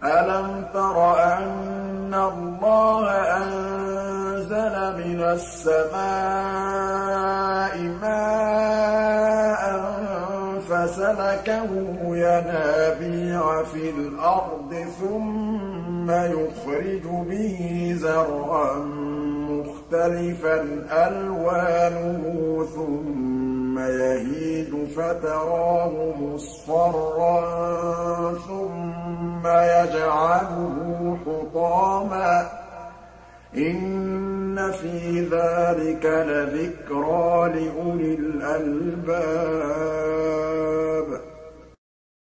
أَلَمْ تَرَ أَنَّ اللَّهَ أَنزَلَ مِنَ السَّمَاءِ مَاءً فَسَلَكَهُ يَنَابِيعَ فِي الْأَرْضِ ثُمَّ يُخْرِجُ بِهِ زَرْعًا مُّخْتَلِفًا أَلْوَانُهُ ثُمَّ يَهِيجُ فَتَرَاهُ مُصْفَرًّا ثُمَّ يَجْعَلُهُ حُطَامًا ۚ إِنَّ فِي ذَٰلِكَ لَذِكْرَىٰ لِأُولِي الْأَلْبَابِ